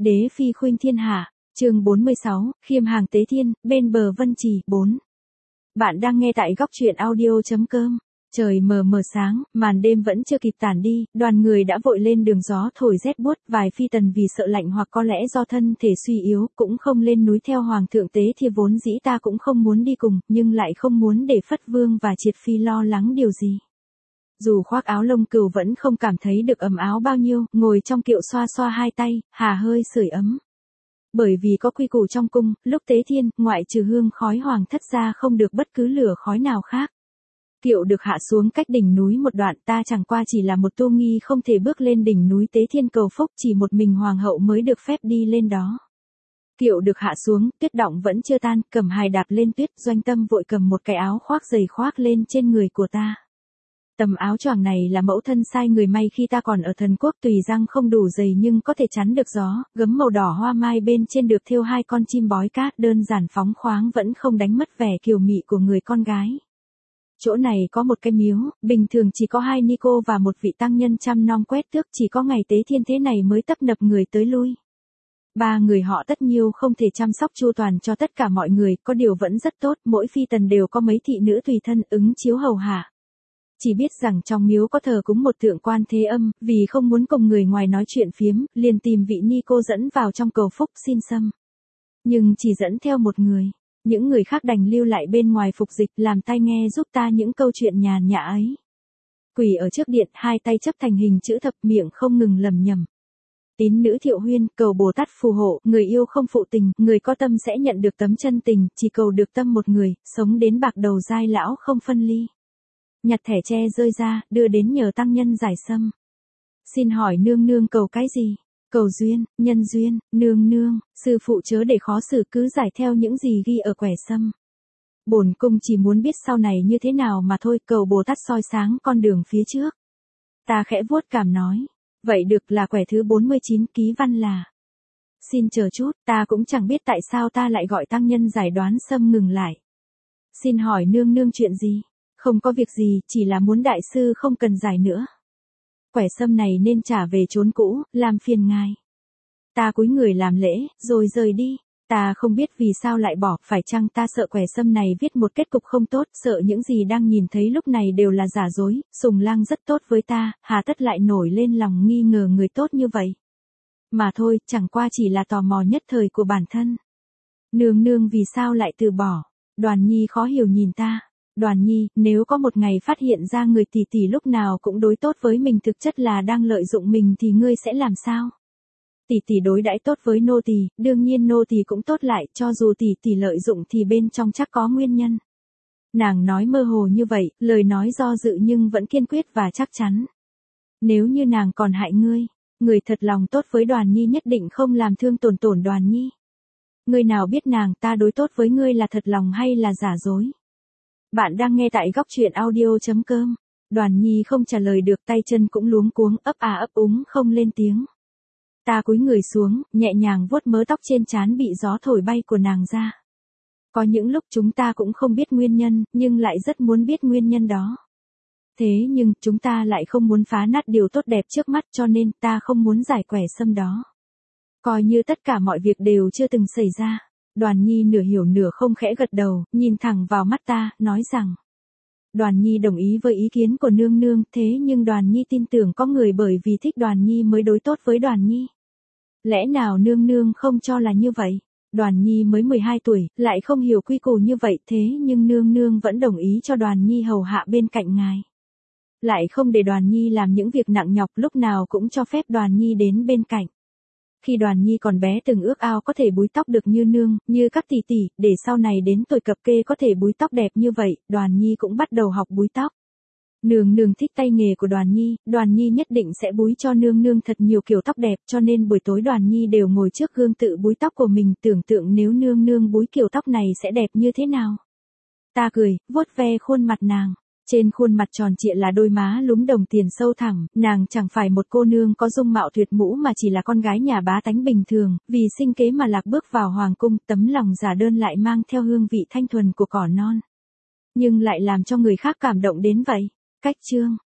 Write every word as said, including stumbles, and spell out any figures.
Đế phi khuynh thiên hạ, chương bốn mươi sáu, khiêm hàng tế thiên, bên bờ vân trì, bốn. Bạn đang nghe tại góc truyện audio.com. Trời mờ mờ sáng, màn đêm vẫn chưa kịp tản đi, đoàn người đã vội lên đường, gió thổi rét buốt, vài phi tần vì sợ lạnh hoặc có lẽ do thân thể suy yếu, cũng không lên núi theo hoàng thượng tế thi. Vốn dĩ ta cũng không muốn đi cùng, nhưng lại không muốn để Phất Vương và Triệt Phi lo lắng điều gì. Dù khoác áo lông cừu vẫn không cảm thấy được ấm áo bao nhiêu, ngồi trong kiệu xoa xoa hai tay, hà hơi sưởi ấm. Bởi vì có quy củ trong cung, lúc tế thiên, ngoại trừ hương khói hoàng thất ra không được bất cứ lửa khói nào khác. Kiệu được hạ xuống cách đỉnh núi một đoạn, ta chẳng qua chỉ là một tu nghi không thể bước lên đỉnh núi tế thiên cầu phúc, chỉ một mình hoàng hậu mới được phép đi lên đó. Kiệu được hạ xuống, tuyết động vẫn chưa tan, Cẩm Hài đạp lên tuyết, Doanh Tâm vội cầm một cái áo khoác dày khoác lên trên người của ta. Tầm áo choàng này là mẫu thân sai người may khi ta còn ở thần quốc, tùy răng không đủ dày nhưng có thể chắn được gió, gấm màu đỏ hoa mai bên trên được thêu hai con chim bói cát, đơn giản phóng khoáng vẫn không đánh mất vẻ kiều mị của người con gái. Chỗ này có một cái miếu, bình thường chỉ có hai ni cô và một vị tăng nhân chăm nom quét tước, chỉ có ngày tế thiên thế này mới tấp nập người tới lui. Ba người họ tất nhiêu không thể chăm sóc chu toàn cho tất cả mọi người, có điều vẫn rất tốt, mỗi phi tần đều có mấy thị nữ tùy thân ứng chiếu hầu hạ. Chỉ biết rằng trong miếu có thờ cúng một tượng Quan Thế Âm, vì không muốn cùng người ngoài nói chuyện phiếm, liền tìm vị ni cô dẫn vào trong cầu phúc xin xâm. Nhưng chỉ dẫn theo một người, những người khác đành lưu lại bên ngoài phục dịch làm tai nghe giúp ta những câu chuyện nhàn nhã ấy. Quỳ ở trước điện, hai tay chấp thành hình chữ thập, miệng không ngừng lẩm nhẩm. Tín nữ Thiệu Huyên, cầu Bồ Tát phù hộ, người yêu không phụ tình, người có tâm sẽ nhận được tấm chân tình, chỉ cầu được tâm một người, sống đến bạc đầu giai lão không phân ly. Nhặt thẻ tre rơi ra, đưa đến nhờ tăng nhân giải sâm. Xin hỏi nương nương cầu cái gì? Cầu duyên, nhân duyên, nương nương, sư phụ chớ để khó xử, cứ giải theo những gì ghi ở quẻ sâm. Bổn cung chỉ muốn biết sau này như thế nào mà thôi, cầu Bồ Tát soi sáng con đường phía trước. Ta khẽ vuốt cảm nói, vậy được, là quẻ thứ bốn mươi chín, ký văn là. Xin chờ chút, ta cũng chẳng biết tại sao ta lại gọi tăng nhân giải đoán sâm ngừng lại. Xin hỏi nương nương chuyện gì? Không có việc gì, chỉ là muốn đại sư không cần giải nữa. Quẻ sâm này nên trả về chốn cũ, làm phiền ngài. Ta cúi người làm lễ, rồi rời đi. Ta không biết vì sao lại bỏ, phải chăng ta sợ quẻ sâm này viết một kết cục không tốt, sợ những gì đang nhìn thấy lúc này đều là giả dối, Sùng Lang rất tốt với ta, hà tất lại nổi lên lòng nghi ngờ người tốt như vậy. Mà thôi, chẳng qua chỉ là tò mò nhất thời của bản thân. Nương nương vì sao lại từ bỏ? Đoàn Nhi khó hiểu nhìn ta. Đoàn Nhi, nếu có một ngày phát hiện ra người tỷ tỷ lúc nào cũng đối tốt với mình thực chất là đang lợi dụng mình thì ngươi sẽ làm sao? Tỷ tỷ đối đãi tốt với nô tỳ, đương nhiên nô tỳ cũng tốt lại, cho dù tỷ tỷ lợi dụng thì bên trong chắc có nguyên nhân. Nàng nói mơ hồ như vậy, lời nói do dự nhưng vẫn kiên quyết và chắc chắn. Nếu như nàng còn hại ngươi, người thật lòng tốt với Đoàn Nhi nhất định không làm thương tổn tổn Đoàn Nhi. Ngươi nào biết nàng ta đối tốt với ngươi là thật lòng hay là giả dối? Bạn đang nghe tại góc truyện audio.com. Đoàn Nhi không trả lời được, tay chân cũng luống cuống, ấp à ấp úng không lên tiếng. Ta cúi người xuống, nhẹ nhàng vuốt mớ tóc trên trán bị gió thổi bay của nàng ra. Có những lúc chúng ta cũng không biết nguyên nhân, nhưng lại rất muốn biết nguyên nhân đó. Thế nhưng, chúng ta lại không muốn phá nát điều tốt đẹp trước mắt, cho nên ta không muốn giải quẻ sâm đó. Coi như tất cả mọi việc đều chưa từng xảy ra. Đoàn Nhi nửa hiểu nửa không khẽ gật đầu, nhìn thẳng vào mắt ta, nói rằng. Đoàn Nhi đồng ý với ý kiến của nương nương, thế nhưng Đoàn Nhi tin tưởng có người bởi vì thích Đoàn Nhi mới đối tốt với Đoàn Nhi. Lẽ nào nương nương không cho là như vậy? Đoàn Nhi mới mười hai tuổi, lại không hiểu quy củ như vậy, thế nhưng nương nương vẫn đồng ý cho Đoàn Nhi hầu hạ bên cạnh ngài. Lại không để Đoàn Nhi làm những việc nặng nhọc, lúc nào cũng cho phép Đoàn Nhi đến bên cạnh. Khi Đoàn Nhi còn bé từng ước ao có thể búi tóc được như nương, như các tỷ tỷ, để sau này đến tuổi cập kê có thể búi tóc đẹp như vậy, Đoàn Nhi cũng bắt đầu học búi tóc. Nương nương thích tay nghề của Đoàn Nhi, Đoàn Nhi nhất định sẽ búi cho nương nương thật nhiều kiểu tóc đẹp, cho nên buổi tối Đoàn Nhi đều ngồi trước gương tự búi tóc của mình, tưởng tượng nếu nương nương búi kiểu tóc này sẽ đẹp như thế nào. Ta cười, vuốt ve khuôn mặt nàng. Trên khuôn mặt tròn trịa là đôi má lúm đồng tiền sâu thẳm, nàng chẳng phải một cô nương có dung mạo tuyệt mũ mà chỉ là con gái nhà bá tánh bình thường, vì sinh kế mà lạc bước vào hoàng cung, tấm lòng giả đơn lại mang theo hương vị thanh thuần của cỏ non. Nhưng lại làm cho người khác cảm động đến vậy. Cách chương